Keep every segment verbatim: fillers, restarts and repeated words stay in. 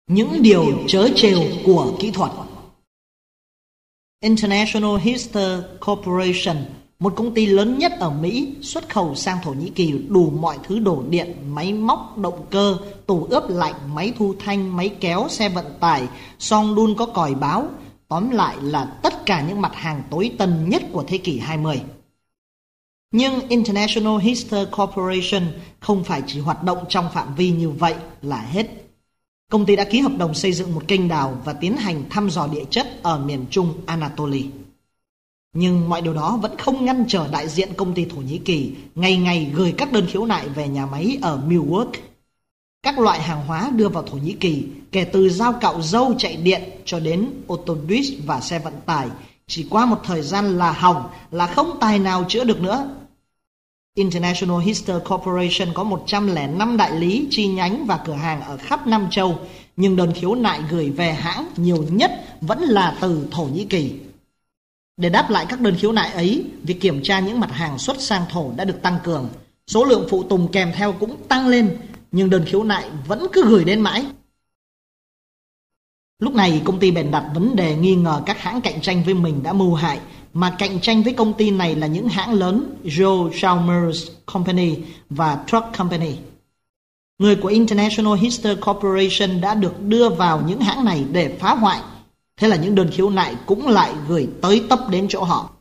Những điều trớ trêu của kỹ thuật. International Hyster Corporation, một công ty lớn nhất ở Mỹ, xuất khẩu sang Thổ Nhĩ Kỳ đủ mọi thứ đồ điện, máy móc, động cơ, tủ ướp lạnh, máy thu thanh, máy kéo, xe vận tải, xoong đun có còi báo. Tóm lại là tất cả những mặt hàng tối tân nhất của thế kỷ hai mươi. Nhưng International Hyster Corporation không phải chỉ hoạt động trong phạm vi như vậy là hết. Công ty đã ký hợp đồng xây dựng một kênh đào và tiến hành thăm dò địa chất ở miền trung Anatolia. Nhưng mọi điều đó vẫn không ngăn trở đại diện công ty Thổ Nhĩ Kỳ ngày ngày gửi các đơn khiếu nại về nhà máy ở Milwaukee. Các loại hàng hóa đưa vào Thổ Nhĩ Kỳ, kể từ dao cạo râu chạy điện cho đến ô tô buýt và xe vận tải, chỉ qua một thời gian là hỏng, là không tài nào chữa được nữa. International Hyster Corporation có một trăm lẻ năm đại lý, chi nhánh và cửa hàng ở khắp Nam Châu, nhưng đơn khiếu nại gửi về hãng nhiều nhất vẫn là từ Thổ Nhĩ Kỳ. Để đáp lại các đơn khiếu nại ấy, việc kiểm tra những mặt hàng xuất sang Thổ đã được tăng cường. Số lượng phụ tùng kèm theo cũng tăng lên, nhưng đơn khiếu nại vẫn cứ gửi đến mãi. Lúc này công ty bèn đặt vấn đề nghi ngờ các hãng cạnh tranh với mình đã mưu hại, mà cạnh tranh với công ty này là những hãng lớn Joe Chalmers Company và Truck Company. Người của International Hyster Corporation đã được đưa vào những hãng này để phá hoại. Thế là những đơn khiếu nại cũng lại gửi tới tấp đến chỗ họ.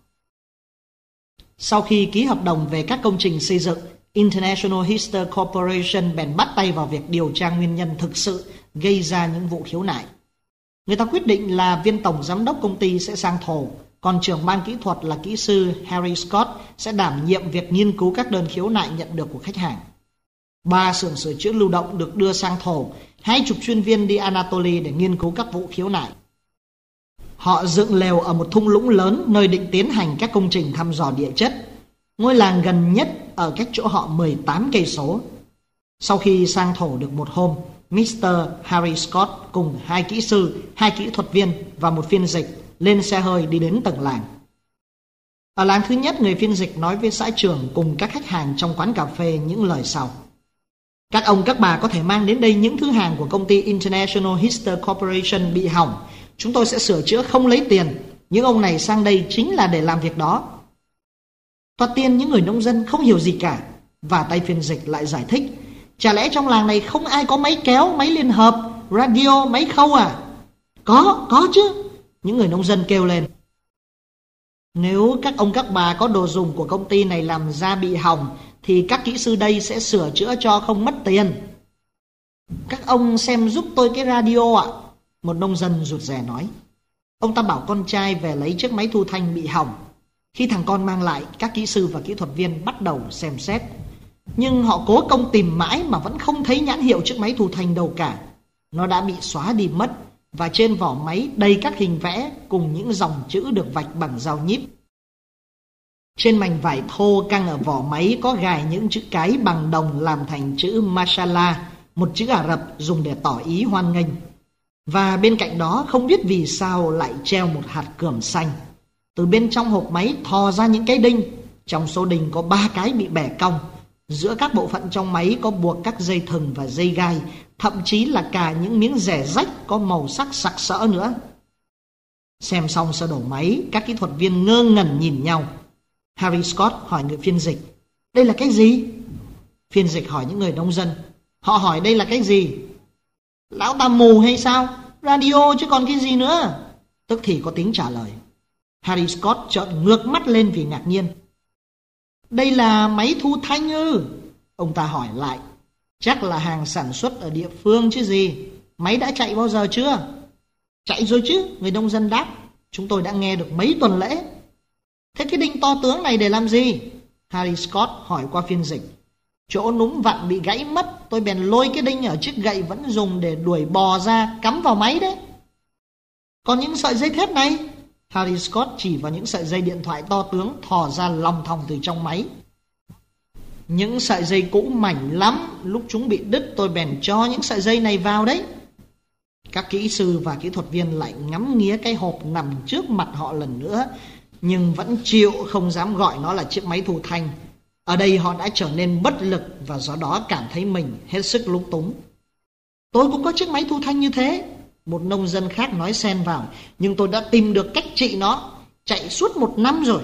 Sau khi ký hợp đồng về các công trình xây dựng, International Hyster Corporation bèn bắt tay vào việc điều tra nguyên nhân thực sự gây ra những vụ khiếu nại. Người ta quyết định là viên tổng giám đốc công ty sẽ sang Thổ, còn trưởng ban kỹ thuật là kỹ sư Harry Scott sẽ đảm nhiệm việc nghiên cứu các đơn khiếu nại nhận được của khách hàng. Ba xưởng sửa chữa lưu động được đưa sang Thổ, hai chục chuyên viên đi Anatolia để nghiên cứu các vụ khiếu nại. Họ dựng lều ở một thung lũng lớn nơi định tiến hành các công trình thăm dò địa chất. Ngôi làng gần nhất ở cách chỗ họ mười tám cây số. Sau khi sang Thổ được một hôm, mít tơ Harry Scott cùng hai kỹ sư, hai kỹ thuật viên và một phiên dịch lên xe hơi đi đến tầng làng. Ở làng thứ nhất, người phiên dịch nói với xã trưởng cùng các khách hàng trong quán cà phê những lời sau: các ông các bà có thể mang đến đây những thứ hàng của công ty International Hyster Corporation bị hỏng. Chúng tôi sẽ sửa chữa không lấy tiền. Những ông này sang đây chính là để làm việc đó. Thoạt tiên những người nông dân không hiểu gì cả, và tay phiên dịch lại giải thích: chả lẽ trong làng này không ai có máy kéo, máy liên hợp, radio, máy khâu à? Có, có chứ, những người nông dân kêu lên. Nếu các ông các bà có đồ dùng của công ty này làm ra bị hỏng, thì các kỹ sư đây sẽ sửa chữa cho không mất tiền. Các ông xem giúp tôi cái radio ạ, một nông dân rụt rè nói. Ông ta bảo con trai về lấy chiếc máy thu thanh bị hỏng. Khi thằng con mang lại, các kỹ sư và kỹ thuật viên bắt đầu xem xét. Nhưng họ cố công tìm mãi mà vẫn không thấy nhãn hiệu chiếc máy thu thanh đâu cả. Nó đã bị xóa đi mất, và trên vỏ máy đầy các hình vẽ cùng những dòng chữ được vạch bằng dao nhíp. Trên mảnh vải thô căng ở vỏ máy có gài những chữ cái bằng đồng làm thành chữ Mashallah, một chữ Ả Rập dùng để tỏ ý hoan nghênh. Và bên cạnh đó không biết vì sao lại treo một hạt cườm xanh. Từ bên trong hộp máy thò ra những cái đinh. Trong số đinh có ba cái bị bẻ cong. Giữa các bộ phận trong máy có buộc các dây thừng và dây gai, thậm chí là cả những miếng rẻ rách có màu sắc sặc sỡ nữa. Xem xong sơ đồ máy, các kỹ thuật viên ngơ ngẩn nhìn nhau. Harry Scott hỏi người phiên dịch: đây là cái gì? Phiên dịch hỏi những người nông dân. Họ hỏi đây là cái gì? Lão ta mù hay sao? Radio chứ còn cái gì nữa? Tức thì có tiếng trả lời. Harry Scott trợn ngược mắt lên vì ngạc nhiên. Đây là máy thu thanh ư? Ông ta hỏi lại. Chắc là hàng sản xuất ở địa phương chứ gì. Máy đã chạy bao giờ chưa? Chạy rồi chứ, người nông dân đáp. Chúng tôi đã nghe được mấy tuần lễ. Thế cái đinh to tướng này để làm gì? Harry Scott hỏi qua phiên dịch. Chỗ núm vặn bị gãy mất, tôi bèn lôi cái đinh ở chiếc gậy vẫn dùng để đuổi bò ra cắm vào máy đấy. Còn những sợi dây thép này? Harry Scott chỉ vào những sợi dây điện thoại to tướng thò ra lòng thòng từ trong máy. Những sợi dây cũ mảnh lắm, lúc chúng bị đứt tôi bèn cho những sợi dây này vào đấy. Các kỹ sư và kỹ thuật viên lại ngắm nghía cái hộp nằm trước mặt họ lần nữa, nhưng vẫn chịu không dám gọi nó là chiếc máy thu thanh. Ở đây họ đã trở nên bất lực và do đó cảm thấy mình hết sức lúng túng. Tôi cũng có chiếc máy thu thanh như thế, một nông dân khác nói xen vào, nhưng tôi đã tìm được cách trị nó, chạy suốt một năm rồi.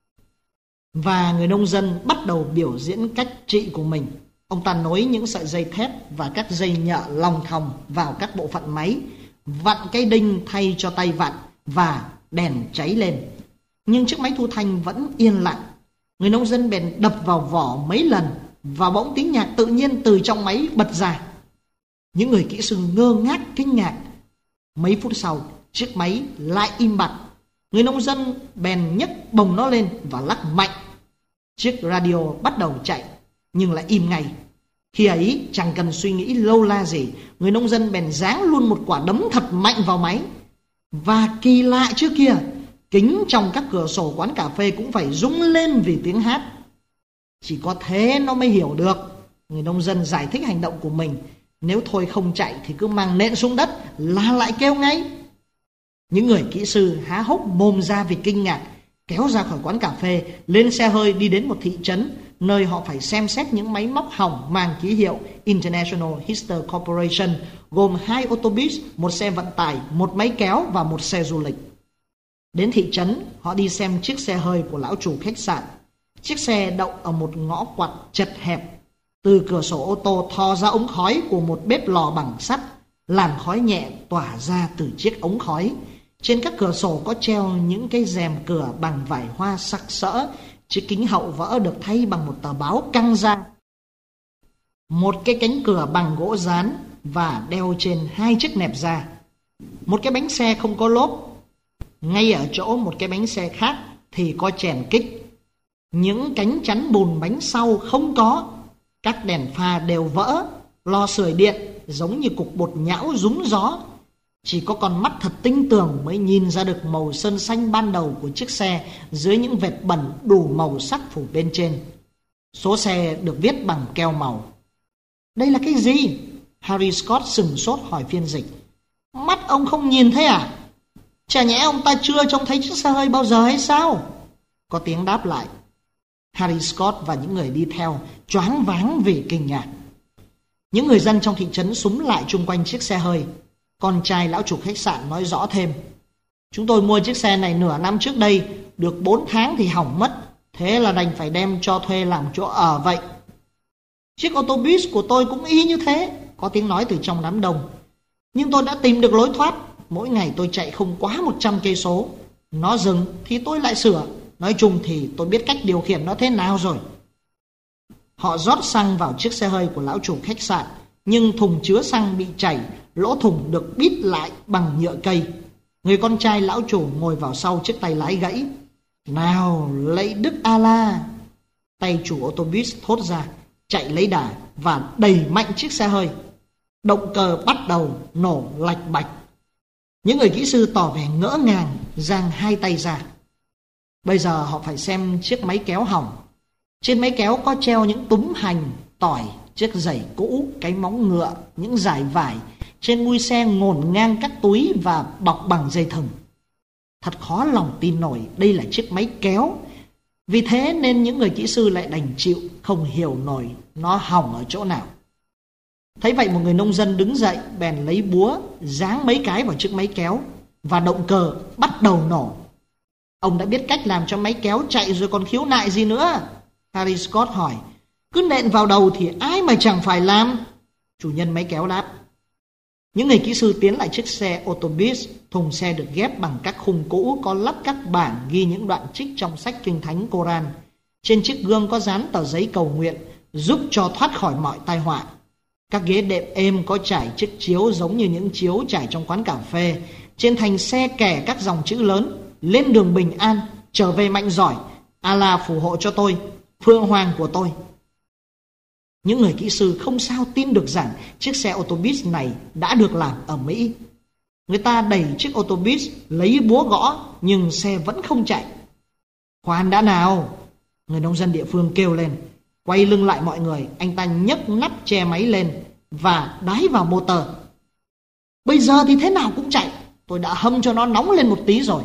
Và người nông dân bắt đầu biểu diễn cách trị của mình. Ông ta nối những sợi dây thép và các dây nhợ lòng thòng vào các bộ phận máy, vặn cái đinh thay cho tay vặn và đèn cháy lên. Nhưng chiếc máy thu thanh vẫn yên lặng. Người nông dân bèn đập vào vỏ mấy lần và bỗng tiếng nhạc tự nhiên từ trong máy bật ra. Những người kỹ sư ngơ ngác kinh ngạc. Mấy phút sau, chiếc máy lại im bặt. Người nông dân bèn nhấc bồng nó lên và lắc mạnh. Chiếc radio bắt đầu chạy, nhưng lại im ngay. Khi ấy chẳng cần suy nghĩ lâu la gì, người nông dân bèn giáng luôn một quả đấm thật mạnh vào máy. Và kỳ lạ trước kia, kính trong các cửa sổ quán cà phê cũng phải rung lên vì tiếng hát. Chỉ có thế nó mới hiểu được. Người nông dân giải thích hành động của mình. Nếu thôi không chạy thì cứ mang nện xuống đất là lại kêu ngay. Những người kỹ sư há hốc mồm ra vì kinh ngạc, kéo ra khỏi quán cà phê, lên xe hơi đi đến một thị trấn, nơi họ phải xem xét những máy móc hỏng mang ký hiệu International Hister Corporation, gồm hai ô tô bus, một xe vận tải, một máy kéo và một xe du lịch. Đến thị trấn, họ đi xem chiếc xe hơi của lão chủ khách sạn. Chiếc xe đậu ở một ngõ quặt chật hẹp. Từ cửa sổ ô tô thò ra ống khói của một bếp lò bằng sắt. Làn khói nhẹ tỏa ra từ chiếc ống khói. Trên các cửa sổ có treo những cái rèm cửa bằng vải hoa sặc sỡ. Chiếc kính hậu vỡ được thay bằng một tờ báo căng ra. Một cái cánh cửa bằng gỗ dán và đeo trên hai chiếc nẹp da. Một cái bánh xe không có lốp. Ngay ở chỗ một cái bánh xe khác thì có chèn kích. Những cánh chắn bùn bánh sau không có. Các đèn pha đều vỡ. Lò sưởi điện giống như cục bột nhão rúng gió. Chỉ có con mắt thật tinh tường mới nhìn ra được màu sơn xanh ban đầu của chiếc xe dưới những vệt bẩn đủ màu sắc phủ bên trên. Số xe được viết bằng keo màu. Đây là cái gì? Harry Scott sừng sốt hỏi phiên dịch. Mắt ông không nhìn thấy à? Chả nhẽ ông ta chưa trông thấy chiếc xe hơi bao giờ hay sao? Có tiếng đáp lại. Harry Scott và những người đi theo choáng váng vì kinh ngạc. Những người dân trong thị trấn xúm lại chung quanh chiếc xe hơi. Con trai lão chủ khách sạn nói rõ thêm. Chúng tôi mua chiếc xe này nửa năm trước đây, được bốn tháng thì hỏng mất, thế là đành phải đem cho thuê làm chỗ ở vậy. Chiếc ô tô bus của tôi cũng y như thế, có tiếng nói từ trong đám đông. Nhưng tôi đã tìm được lối thoát. Mỗi ngày tôi chạy không quá một trăm cây số. Nó dừng thì tôi lại sửa. Nói chung thì tôi biết cách điều khiển nó thế nào rồi. Họ rót xăng vào chiếc xe hơi của lão chủ khách sạn, nhưng thùng chứa xăng bị chảy, lỗ thùng được bít lại bằng nhựa cây. Người con trai lão chủ ngồi vào sau chiếc tay lái gãy. Nào, lạy Đức Allah! Tay chủ ô tô bus thốt ra, chạy lấy đà và đẩy mạnh chiếc xe hơi. Động cơ bắt đầu nổ lạch bạch. Những người kỹ sư tỏ vẻ ngỡ ngàng, giang hai tay ra. Bây giờ họ phải xem chiếc máy kéo hỏng. Trên máy kéo có treo những túm hành, tỏi, chiếc giày cũ, cái móng ngựa, những dải vải. Trên mui xe ngổn ngang các túi và bọc bằng dây thừng. Thật khó lòng tin nổi đây là chiếc máy kéo. Vì thế nên những người kỹ sư lại đành chịu, không hiểu nổi nó hỏng ở chỗ nào. Thấy vậy một người nông dân đứng dậy, bèn lấy búa giáng mấy cái vào chiếc máy kéo và động cơ bắt đầu nổ. Ông đã biết cách làm cho máy kéo chạy rồi còn khiếu nại gì nữa? Harry Scott hỏi. Cứ nện vào đầu thì ai mà chẳng phải làm? Chủ nhân máy kéo đáp. Những người kỹ sư tiến lại chiếc xe ô tô bus. Thùng xe được ghép bằng các khung cũ, có lắp các bảng ghi những đoạn trích trong sách kinh thánh Koran. Trên chiếc gương có dán tờ giấy cầu nguyện, giúp cho thoát khỏi mọi tai họa. Các ghế đệm êm có trải chiếc chiếu giống như những chiếu trải trong quán cà phê. Trên thành xe kẻ các dòng chữ lớn: lên đường bình an, trở về mạnh giỏi, Allah phù hộ cho tôi, Phượng Hoàng của tôi. Những người kỹ sư không sao tin được rằng chiếc xe ô tô bus này đã được làm ở Mỹ. Người ta đẩy chiếc ô tô bus, lấy búa gõ, nhưng xe vẫn không chạy. Khoan đã nào! Người nông dân địa phương kêu lên. Quay lưng lại mọi người, anh ta nhấc nắp che máy lên và đái vào motor. Bây giờ thì thế nào cũng chạy, tôi đã hâm cho nó nóng lên một tí rồi.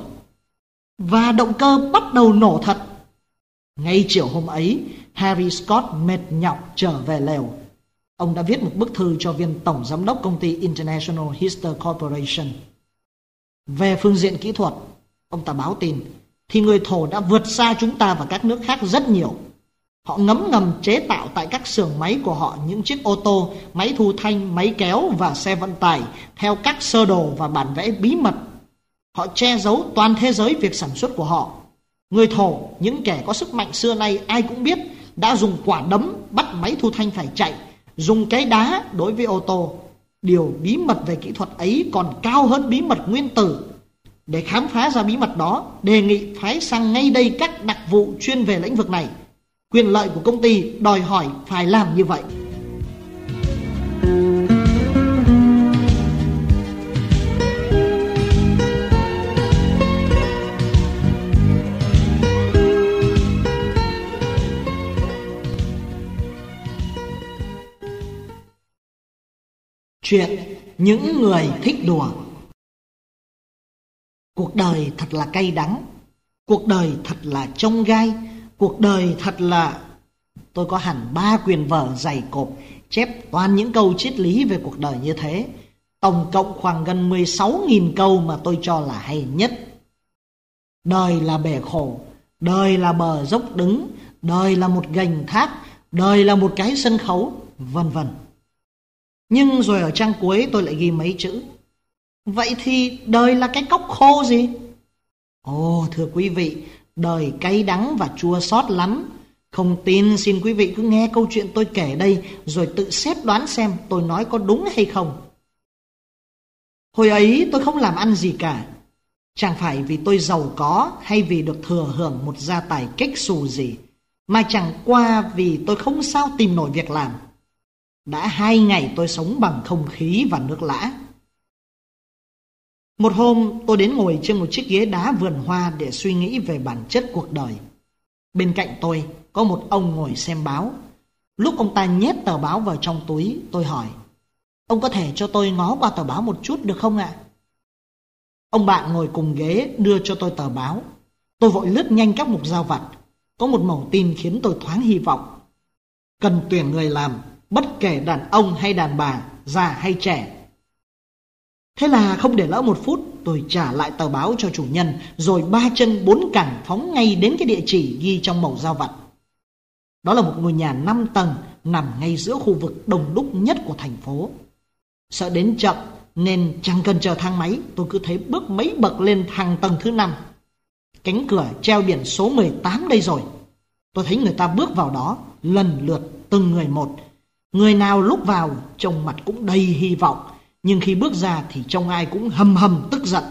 Và động cơ bắt đầu nổ thật. Ngay chiều hôm ấy, Harry Scott mệt nhọc trở về lều. Ông đã viết một bức thư cho viên tổng giám đốc công ty International Hister Corporation. Về phương diện kỹ thuật, ông ta báo tin, thì người Thổ đã vượt xa chúng ta và các nước khác rất nhiều. Họ ngấm ngầm chế tạo tại các xưởng máy của họ những chiếc ô tô, máy thu thanh, máy kéo và xe vận tải theo các sơ đồ và bản vẽ bí mật. Họ che giấu toàn thế giới việc sản xuất của họ. Người Thổ, những kẻ có sức mạnh xưa nay ai cũng biết, đã dùng quả đấm bắt máy thu thanh phải chạy, dùng cái đá đối với ô tô. Điều bí mật về kỹ thuật ấy còn cao hơn bí mật nguyên tử. Để khám phá ra bí mật đó, đề nghị phái sang ngay đây các đặc vụ chuyên về lĩnh vực này. Quyền lợi của công ty đòi hỏi phải làm như vậy. Chuyện những người thích đùa. Cuộc đời thật là cay đắng. Cuộc đời thật là chông gai. Cuộc đời thật là... Tôi có hẳn ba quyển vở dày cộp chép toàn những câu triết lý về cuộc đời như thế. Tổng cộng khoảng gần mười sáu nghìn câu mà tôi cho là hay nhất. Đời là bể khổ, đời là bờ dốc đứng, đời là một gành thác, đời là một cái sân khấu, vân vân. Nhưng rồi ở trang cuối tôi lại ghi mấy chữ: vậy thì đời là cái cốc khô gì? Ồ, thưa quý vị, đời cay đắng và chua xót lắm. Không tin xin quý vị cứ nghe câu chuyện tôi kể đây rồi tự xét đoán xem tôi nói có đúng hay không. Hồi ấy tôi không làm ăn gì cả. Chẳng phải vì tôi giàu có hay vì được thừa hưởng một gia tài kếch xù gì, mà chẳng qua vì tôi không sao tìm nổi việc làm. Đã hai ngày tôi sống bằng không khí và nước lã. Một hôm tôi đến ngồi trên một chiếc ghế đá vườn hoa để suy nghĩ về bản chất cuộc đời. Bên cạnh tôi có một ông ngồi xem báo. Lúc ông ta nhét tờ báo vào trong túi, tôi hỏi: ông có thể cho tôi ngó qua tờ báo một chút được không ạ? Ông bạn ngồi cùng ghế đưa cho tôi tờ báo. Tôi vội lướt nhanh các mục giao vặt. Có một mẩu tin khiến tôi thoáng hy vọng: cần tuyển người làm, bất kể đàn ông hay đàn bà, già hay trẻ. Thế là không để lỡ một phút, tôi trả lại tờ báo cho chủ nhân, rồi ba chân bốn cẳng phóng ngay đến cái địa chỉ ghi trong mẩu giao vặt. Đó là một ngôi nhà năm tầng nằm ngay giữa khu vực đông đúc nhất của thành phố. Sợ đến chậm nên chẳng cần chờ thang máy, tôi cứ thế bước mấy bậc lên thang tầng thứ năm. Cánh cửa treo biển số mười tám đây rồi. Tôi thấy người ta bước vào đó lần lượt từng người một. Người nào lúc vào trông mặt cũng đầy hy vọng, nhưng khi bước ra thì trông ai cũng hầm hầm tức giận.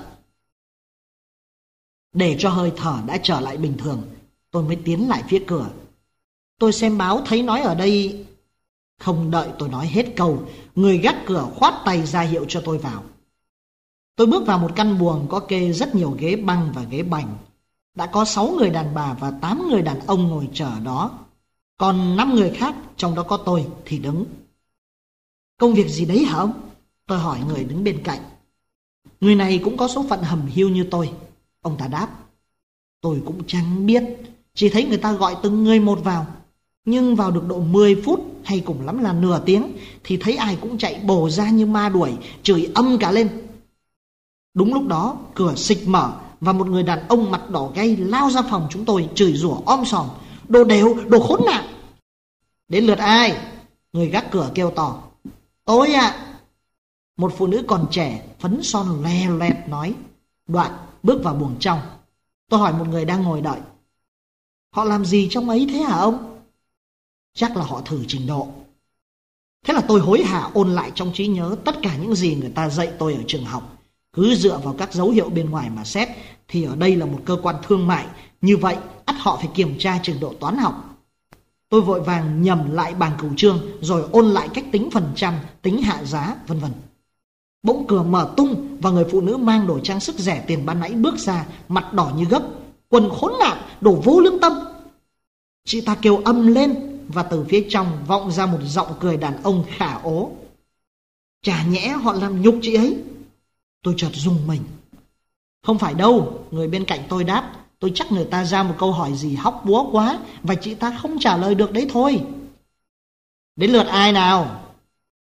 Để cho hơi thở đã trở lại bình thường, tôi mới tiến lại phía cửa. Tôi xem báo thấy nói ở đây... Không đợi tôi nói hết câu, người gác cửa khoát tay ra hiệu cho tôi vào. Tôi bước vào một căn buồng có kê rất nhiều ghế băng và ghế bành. Đã có sáu người đàn bà và tám người đàn ông ngồi chờ ở đó. Còn năm người khác, trong đó có tôi, thì đứng. Công việc gì đấy hả ông? Tôi hỏi người đứng bên cạnh. Người này cũng có số phận hầm hiu như tôi. Ông ta đáp. Tôi cũng chẳng biết, chỉ thấy người ta gọi từng người một vào. Nhưng vào được độ mười phút hay cùng lắm là nửa tiếng thì thấy ai cũng chạy bổ ra như ma đuổi, chửi âm cả lên. Đúng lúc đó cửa xịch mở và một người đàn ông mặt đỏ gay lao ra phòng chúng tôi, chửi rủa om sòm: đồ đều, đồ khốn nạn. Đến lượt ai? Người gác cửa kêu to. Tôi ạ. À. Một phụ nữ còn trẻ, phấn son loè loẹt nói. Đoạn bước vào buồng trong. Tôi hỏi một người đang ngồi đợi. Họ làm gì trong ấy thế hả ông? Chắc là họ thử trình độ. Thế là tôi hối hả ôn lại trong trí nhớ tất cả những gì người ta dạy tôi ở trường học. Cứ dựa vào các dấu hiệu bên ngoài mà xét thì ở đây là một cơ quan thương mại, như vậy ắt họ phải kiểm tra trình độ toán học. Tôi vội vàng nhầm lại bảng cửu chương rồi ôn lại cách tính phần trăm, tính hạ giá, vân vân. Bỗng cửa mở tung và người phụ nữ mang đồ trang sức rẻ tiền ban nãy bước ra, mặt đỏ như gấc. Quần khốn nạn, đồ vô lương tâm. Chị ta kêu âm lên và từ phía trong vọng ra một giọng cười đàn ông khả ố. Chả nhẽ họ làm nhục chị ấy? Tôi chợt rùng mình. Không phải đâu, người bên cạnh tôi đáp. Tôi chắc người ta ra một câu hỏi gì hóc búa quá và chị ta không trả lời được đấy thôi. Đến lượt ai nào?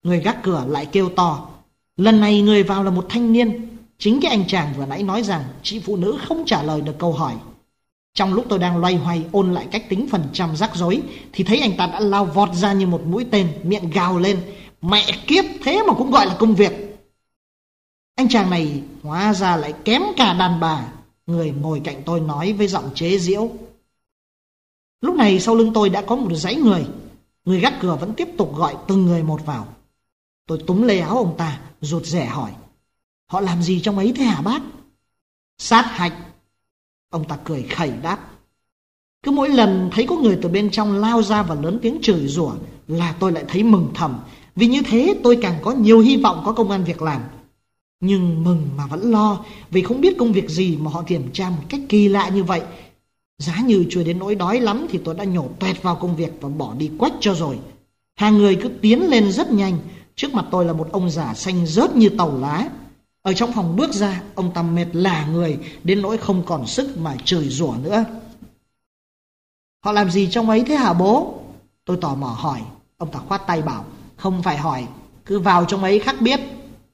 Người gác cửa lại kêu to. Lần này người vào là một thanh niên, chính cái anh chàng vừa nãy nói rằng chị phụ nữ không trả lời được câu hỏi. Trong lúc tôi đang loay hoay ôn lại cách tính phần trăm rắc rối thì thấy anh ta đã lao vọt ra như một mũi tên, miệng gào lên. Mẹ kiếp, thế mà cũng gọi là công việc. Anh chàng này hóa ra lại kém cả đàn bà, người ngồi cạnh tôi nói với giọng chế giễu. Lúc này sau lưng tôi đã có một dãy người. Người gác cửa vẫn tiếp tục gọi từng người một vào. Tôi túm lấy áo ông ta, rụt rè hỏi. Họ làm gì trong ấy thế hả bác? Sát hạch. Ông ta cười khẩy đáp. Cứ mỗi lần thấy có người từ bên trong lao ra và lớn tiếng chửi rủa là tôi lại thấy mừng thầm. Vì như thế tôi càng có nhiều hy vọng có công ăn việc làm. Nhưng mừng mà vẫn lo, vì không biết công việc gì mà họ kiểm tra một cách kỳ lạ như vậy. Giá như chưa đến nỗi đói lắm thì tôi đã nhổ toẹt vào công việc và bỏ đi quách cho rồi. Hàng người cứ tiến lên rất nhanh. Trước mặt tôi là một ông già xanh rớt như tàu lá. Ở trong phòng bước ra, ông ta mệt lả người đến nỗi không còn sức mà chửi rủa nữa. Họ làm gì trong ấy thế hả bố? Tôi tò mò hỏi. Ông ta khoát tay bảo, không phải hỏi, cứ vào trong ấy khắc biết.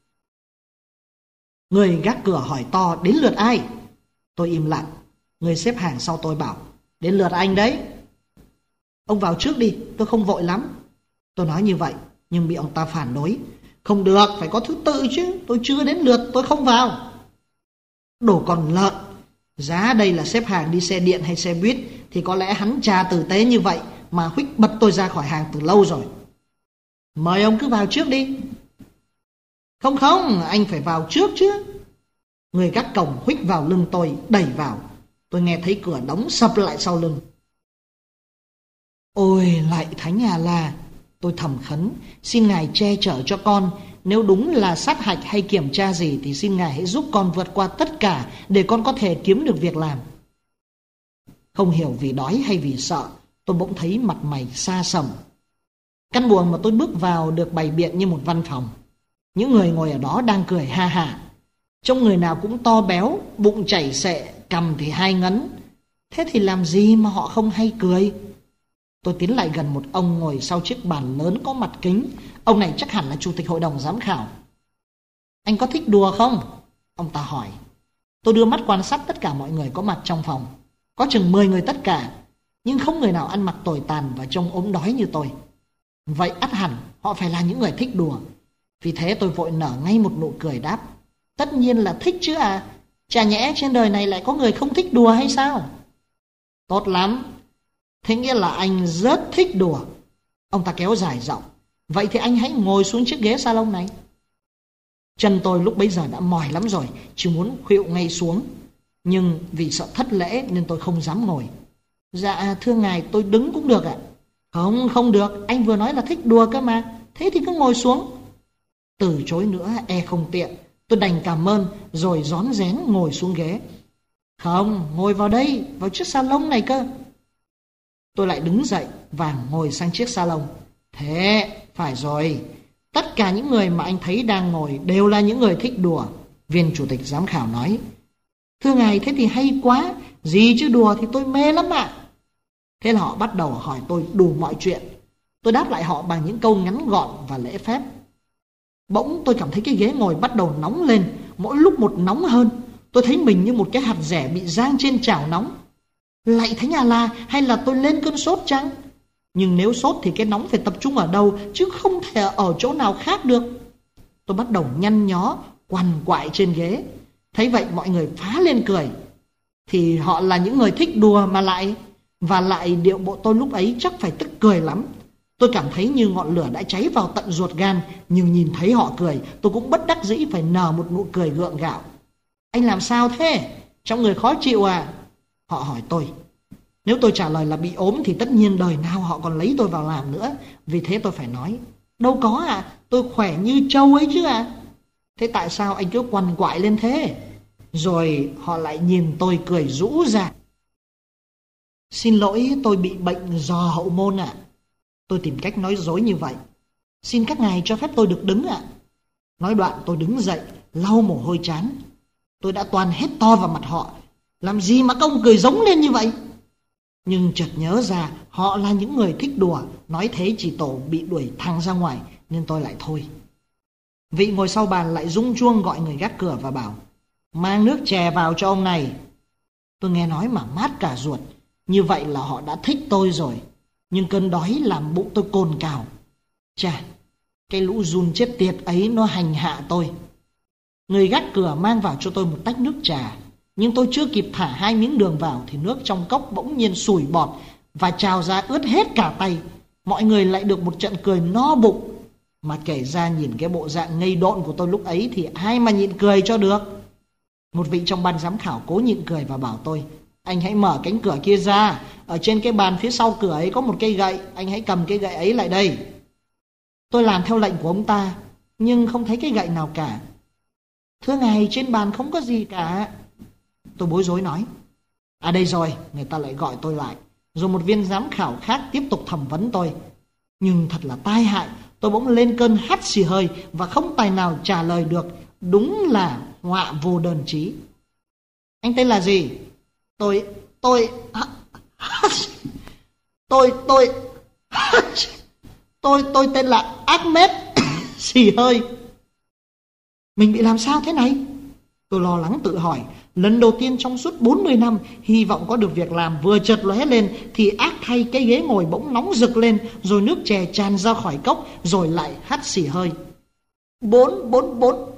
Người gác cửa hỏi to, đến lượt ai? Tôi im lặng. Người xếp hàng sau tôi bảo, đến lượt anh đấy. Ông vào trước đi, tôi không vội lắm. Tôi nói như vậy, nhưng bị ông ta phản đối. Không được, phải có thứ tự chứ, tôi chưa đến lượt, tôi không vào. Đồ con lợn, giá đây là xếp hàng đi xe điện hay xe buýt thì có lẽ hắn trà tử tế như vậy mà huých bật tôi ra khỏi hàng từ lâu rồi. Mời ông cứ vào trước đi. Không không, anh phải vào trước chứ. Người gác cổng huých vào lưng tôi, đẩy vào. Tôi nghe thấy cửa đóng sập lại sau lưng. Ôi lạy Thánh Hà La, tôi thầm khấn, xin Ngài che chở cho con. Nếu đúng là sát hạch hay kiểm tra gì thì xin Ngài hãy giúp con vượt qua tất cả để con có thể kiếm được việc làm. Không hiểu vì đói hay vì sợ, tôi bỗng thấy mặt mày xa sầm. Căn buồng mà tôi bước vào được bày biện như một văn phòng. Những người ngồi ở đó đang cười ha hả. Trông người nào cũng to béo, bụng chảy xệ, cằm thì hai ngấn. Thế thì làm gì mà họ không hay cười? Tôi tiến lại gần một ông ngồi sau chiếc bàn lớn có mặt kính. Ông này chắc hẳn là chủ tịch hội đồng giám khảo. Anh có thích đùa không? Ông ta hỏi. Tôi đưa mắt quan sát tất cả mọi người có mặt trong phòng. Có chừng mười người tất cả, nhưng không người nào ăn mặc tồi tàn và trông ốm đói như tôi. Vậy ắt hẳn họ phải là những người thích đùa. Vì thế tôi vội nở ngay một nụ cười đáp. Tất nhiên là thích chứ à. Chả nhẽ trên đời này lại có người không thích đùa hay sao? Tốt lắm. Thế nghĩa là anh rất thích đùa. Ông ta kéo dài giọng. Vậy thì anh hãy ngồi xuống chiếc ghế salon này. Chân tôi lúc bấy giờ đã mỏi lắm rồi, chỉ muốn khuỵu ngay xuống. Nhưng vì sợ thất lễ nên tôi không dám ngồi. Dạ thưa ngài, tôi đứng cũng được ạ. Không, không được, anh vừa nói là thích đùa cơ mà. Thế thì cứ ngồi xuống. Từ chối nữa e không tiện, tôi đành cảm ơn rồi rón rén ngồi xuống ghế. Không, ngồi vào đây, vào chiếc salon này cơ. Tôi lại đứng dậy và ngồi sang chiếc salon. Thế, phải rồi. Tất cả những người mà anh thấy đang ngồi đều là những người thích đùa. Viên chủ tịch giám khảo nói. Thưa ngài, thế thì hay quá. Gì chứ đùa thì tôi mê lắm ạ. Thế là họ bắt đầu hỏi tôi đủ mọi chuyện. Tôi đáp lại họ bằng những câu ngắn gọn và lễ phép. Bỗng tôi cảm thấy cái ghế ngồi bắt đầu nóng lên, mỗi lúc một nóng hơn. Tôi thấy mình như một cái hạt dẻ bị rang trên chảo nóng. Lạy Thánh Hà La, hay là tôi lên cơn sốt chăng? Nhưng nếu sốt thì cái nóng phải tập trung ở đâu, chứ không thể ở chỗ nào khác được. Tôi bắt đầu nhăn nhó, quằn quại trên ghế. Thấy vậy mọi người phá lên cười. Thì họ là những người thích đùa mà lại. Và lại điệu bộ tôi lúc ấy chắc phải tức cười lắm. Tôi cảm thấy như ngọn lửa đã cháy vào tận ruột gan. Nhưng nhìn thấy họ cười, tôi cũng bất đắc dĩ phải nở một nụ cười gượng gạo. Anh làm sao thế? Trong người khó chịu à? Họ hỏi tôi. Nếu tôi trả lời là bị ốm thì tất nhiên đời nào họ còn lấy tôi vào làm nữa. Vì thế tôi phải nói. Đâu có ạ, à, tôi khỏe như trâu ấy chứ ạ. À. Thế tại sao anh cứ quằn quại lên thế? Rồi họ lại nhìn tôi cười rũ ra. Xin lỗi, tôi bị bệnh giò hậu môn ạ. À. Tôi tìm cách nói dối như vậy. Xin các ngài cho phép tôi được đứng ạ. À. Nói đoạn tôi đứng dậy, lau mồ hôi trán. Tôi đã toan hét to vào mặt họ. Làm gì mà công cười giống lên như vậy? Nhưng chợt nhớ ra họ là những người thích đùa. Nói thế chỉ tổ bị đuổi thẳng ra ngoài. nên tôi lại thôi. Vị ngồi sau bàn lại rung chuông gọi người gác cửa và bảo: mang nước chè vào cho ông này. Tôi nghe nói mà mát cả ruột. Như vậy là họ đã thích tôi rồi. Nhưng cơn đói làm bụng tôi cồn cào. Chà, cái lũ giun chết tiệt ấy nó hành hạ tôi. Người gác cửa mang vào cho tôi một tách nước trà. Nhưng tôi chưa kịp thả hai miếng đường vào thì nước trong cốc bỗng nhiên sủi bọt và trào ra ướt hết cả tay. Mọi người lại được một trận cười no bụng. Mà kể ra nhìn cái bộ dạng ngây độn của tôi lúc ấy thì ai mà nhịn cười cho được. Một vị trong ban giám khảo cố nhịn cười và bảo tôi: anh hãy mở cánh cửa kia ra. Ở trên cái bàn phía sau cửa ấy có một cây gậy. Anh hãy cầm cái gậy ấy lại đây. Tôi làm theo lệnh của ông ta, nhưng không thấy cái gậy nào cả. Thưa ngài, trên bàn không có gì cả. Tôi bối rối nói. À đây rồi. Người ta lại gọi tôi lại. Rồi một viên giám khảo khác tiếp tục thẩm vấn tôi. Nhưng thật là tai hại. Tôi bỗng lên cơn hắt xì hơi và không tài nào trả lời được. Đúng là họa vô đơn chí. Anh tên là gì? Tôi, tôi, tôi, tôi, tôi, tôi tên là Ahmed. Xì hơi. Mình bị làm sao thế này? Tôi lo lắng tự hỏi. Lần đầu tiên trong suốt bốn mươi năm hy vọng có được việc làm vừa chợt lóe lên thì ác thay cái ghế ngồi bỗng nóng rực lên, rồi nước chè tràn ra khỏi cốc, rồi lại hắt xì hơi. Bốn, bốn, bốn,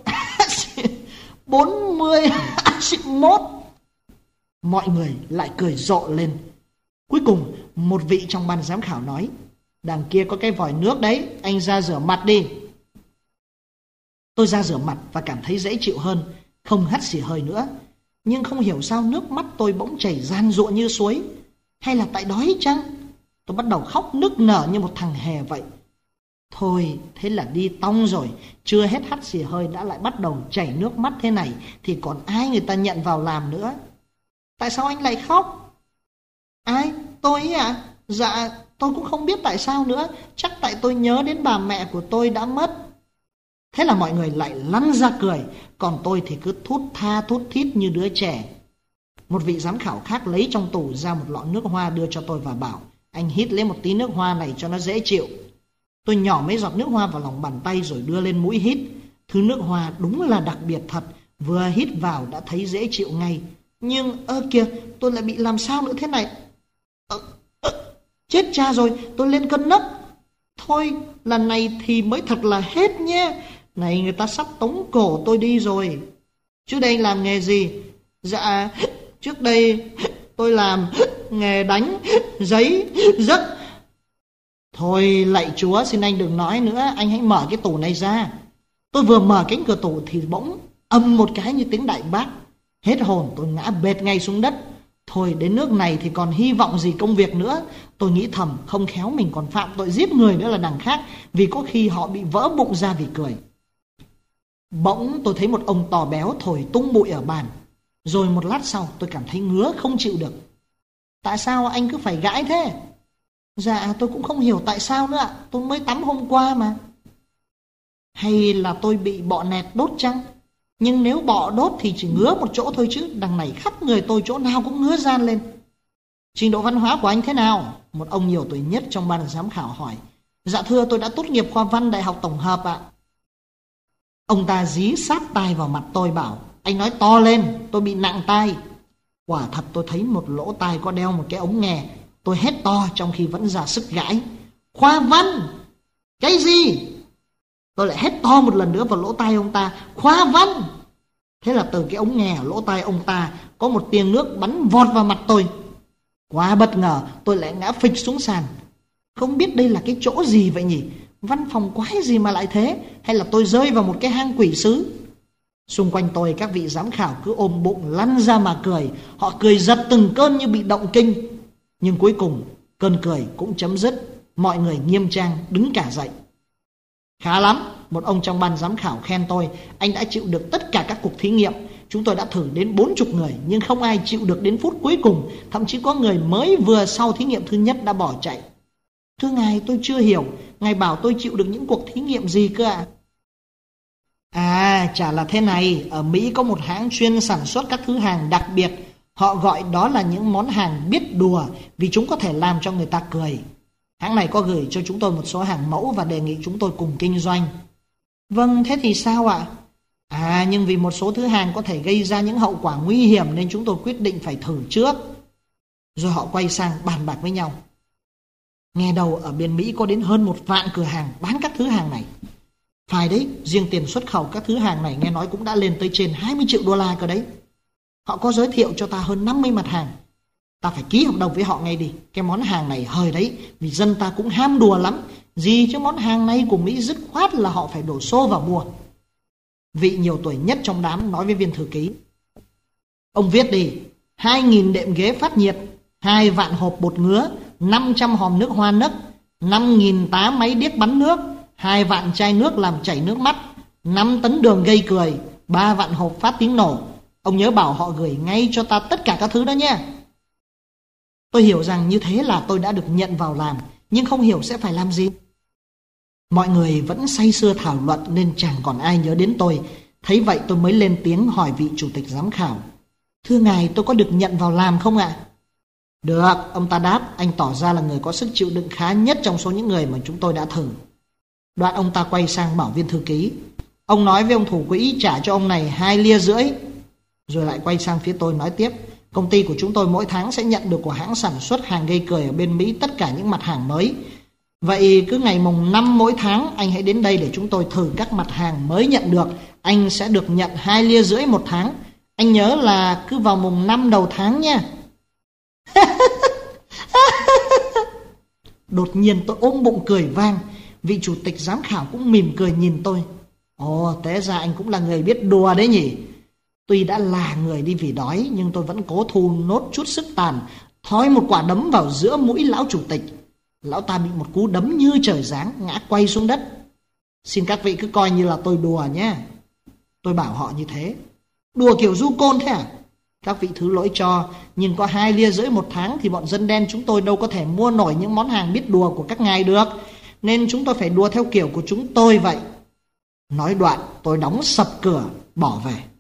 bốn mươi mốt. Mọi người lại cười rộ lên. Cuối cùng một vị trong ban giám khảo nói: đằng kia có cái vòi nước đấy, anh ra rửa mặt đi. Tôi ra rửa mặt và cảm thấy dễ chịu hơn, không hắt xì hơi nữa. Nhưng không hiểu sao nước mắt tôi bỗng chảy ran rụa như suối. Hay là tại đói chăng? Tôi bắt đầu khóc nức nở như một thằng hề vậy. Thôi, thế là đi tong rồi. Chưa hết hắt xì hơi đã lại bắt đầu chảy nước mắt thế này thì còn ai người ta nhận vào làm nữa. Tại sao anh lại khóc? Ai? Tôi ấy ạ? Dạ, tôi cũng không biết tại sao nữa. Chắc tại tôi nhớ đến bà mẹ của tôi đã mất. Thế là mọi người lại lăn ra cười. Còn tôi thì cứ thút tha thút thít như đứa trẻ. Một vị giám khảo khác lấy trong tủ ra một lọ nước hoa đưa cho tôi và bảo: anh hít lấy một tí nước hoa này cho nó dễ chịu. Tôi nhỏ mấy giọt nước hoa vào lòng bàn tay rồi đưa lên mũi hít. Thứ nước hoa đúng là đặc biệt thật. Vừa hít vào đã thấy dễ chịu ngay. Nhưng ơ kìa, tôi lại bị làm sao nữa thế này? Ờ, ờ, chết cha rồi, tôi lên cơn nấc. Thôi, lần này thì mới thật là hết nhé. Này, người ta sắp tống cổ tôi đi rồi. Trước đây làm nghề gì? Dạ, trước đây tôi làm nghề đánh giấy giấc. Thôi lạy Chúa, xin anh đừng nói nữa. Anh hãy mở cái tủ này ra. Tôi vừa mở cánh cửa tủ thì bỗng âm một cái như tiếng đại bác. Hết hồn, tôi ngã bệt ngay xuống đất. Thôi đến nước này thì còn hy vọng gì công việc nữa. Tôi nghĩ thầm, không khéo mình còn phạm tội giết người nữa là đằng khác. Vì có khi họ bị vỡ bụng ra vì cười. Bỗng tôi thấy một ông to béo thổi tung bụi ở bàn. Rồi một lát sau tôi cảm thấy ngứa không chịu được. Tại sao anh cứ phải gãi thế? Dạ tôi cũng không hiểu tại sao nữa ạ. Tôi mới tắm hôm qua mà. Hay là tôi bị bọ nẹt đốt chăng? Nhưng nếu bọ đốt thì chỉ ngứa một chỗ thôi chứ. Đằng này khắp người tôi chỗ nào cũng ngứa ran lên. Trình độ văn hóa của anh thế nào? Một ông nhiều tuổi nhất trong ban giám khảo hỏi. Dạ thưa, tôi đã tốt nghiệp khoa văn Đại học Tổng hợp ạ. Ông ta dí sát tai vào mặt tôi bảo: anh nói to lên, tôi bị nặng tai. Quả thật tôi thấy một lỗ tai có đeo một cái ống nghe. Tôi hét to trong khi vẫn ra sức gãi. Khoa văn? Cái gì? Tôi lại hét to một lần nữa vào lỗ tai ông ta. Khoa văn! Thế là từ cái ống nghe ở lỗ tai ông ta có một tia nước bắn vọt vào mặt tôi. Quá bất ngờ, tôi lại ngã phịch xuống sàn. Không biết đây là cái chỗ gì vậy nhỉ? Văn phòng quái gì mà lại thế? Hay là tôi rơi vào một cái hang quỷ sứ? Xung quanh tôi các vị giám khảo cứ ôm bụng lăn ra mà cười. Họ cười giật từng cơn như bị động kinh. Nhưng cuối cùng cơn cười cũng chấm dứt. Mọi người nghiêm trang đứng cả dậy. Khá lắm, một ông trong ban giám khảo khen tôi. Anh đã chịu được tất cả các cuộc thí nghiệm. Chúng tôi đã thử đến bốn mươi người, nhưng không ai chịu được đến phút cuối cùng. Thậm chí có người mới vừa sau thí nghiệm thứ nhất đã bỏ chạy. Thưa ngài, tôi chưa hiểu. Ngài bảo tôi chịu được những cuộc thí nghiệm gì cơ ạ? À, chả là thế này. Ở Mỹ có một hãng chuyên sản xuất các thứ hàng đặc biệt. Họ gọi đó là những món hàng biết đùa, vì chúng có thể làm cho người ta cười. Hãng này có gửi cho chúng tôi một số hàng mẫu và đề nghị chúng tôi cùng kinh doanh. Vâng, thế thì sao ạ? À, nhưng vì một số thứ hàng có thể gây ra những hậu quả nguy hiểm nên chúng tôi quyết định phải thử trước. Rồi họ quay sang bàn bạc với nhau. Nghe đầu ở bên Mỹ có đến hơn một vạn cửa hàng bán các thứ hàng này. Phải đấy, riêng tiền xuất khẩu các thứ hàng này nghe nói cũng đã lên tới trên hai mươi triệu đô la cơ đấy. Họ có giới thiệu cho ta hơn năm mươi mặt hàng. Ta phải ký hợp đồng với họ ngay đi. Cái món hàng này hời đấy, vì dân ta cũng ham đùa lắm. Gì chứ món hàng này của Mỹ dứt khoát là họ phải đổ xô vào mua. Vị nhiều tuổi nhất trong đám nói với viên thư ký. Ông viết đi, hai nghìn đệm ghế phát nhiệt, hai vạn hộp bột ngứa, năm trăm hòm nước hoa nấc, năm nghìn tá máy điếc bắn nước, hai vạn chai nước làm chảy nước mắt, năm tấn đường gây cười, ba vạn hộp phát tiếng nổ. Ông nhớ bảo họ gửi ngay cho ta tất cả các thứ đó nha. Tôi hiểu rằng như thế là tôi đã được nhận vào làm, nhưng không hiểu sẽ phải làm gì. Mọi người vẫn say sưa thảo luận nên chẳng còn ai nhớ đến tôi. Thấy vậy tôi mới lên tiếng hỏi vị chủ tịch giám khảo. Thưa ngài, tôi có được nhận vào làm không ạ? Được, ông ta đáp. Anh tỏ ra là người có sức chịu đựng khá nhất trong số những người mà chúng tôi đã thử. Đoạn ông ta quay sang bảo viên thư ký. Ông nói với ông thủ quỹ trả cho ông này hai lia rưỡi. Rồi lại quay sang phía tôi nói tiếp. Công ty của chúng tôi mỗi tháng sẽ nhận được của hãng sản xuất hàng gây cười ở bên Mỹ tất cả những mặt hàng mới. Vậy cứ ngày mùng năm mỗi tháng anh hãy đến đây để chúng tôi thử các mặt hàng mới nhận được. Anh sẽ được nhận hai lia rưỡi một tháng. Anh nhớ là cứ vào mùng năm đầu tháng nha. Đột nhiên tôi ôm bụng cười vang. Vị chủ tịch giám khảo cũng mỉm cười nhìn tôi. Ồ, té ra anh cũng là người biết đùa đấy nhỉ. Tuy đã là người đi vì đói, nhưng tôi vẫn cố thu nốt chút sức tàn, thói một quả đấm vào giữa mũi lão chủ tịch. Lão ta bị một cú đấm như trời giáng, ngã quay xuống đất. Xin các vị cứ coi như là tôi đùa nhé. Tôi bảo họ như thế. Đùa kiểu du côn thế à? Các vị thứ lỗi cho, nhưng có hai lia rưỡi một tháng thì bọn dân đen chúng tôi đâu có thể mua nổi những món hàng biết đùa của các ngài được. Nên chúng tôi phải đùa theo kiểu của chúng tôi vậy. Nói đoạn tôi đóng sập cửa, bỏ về.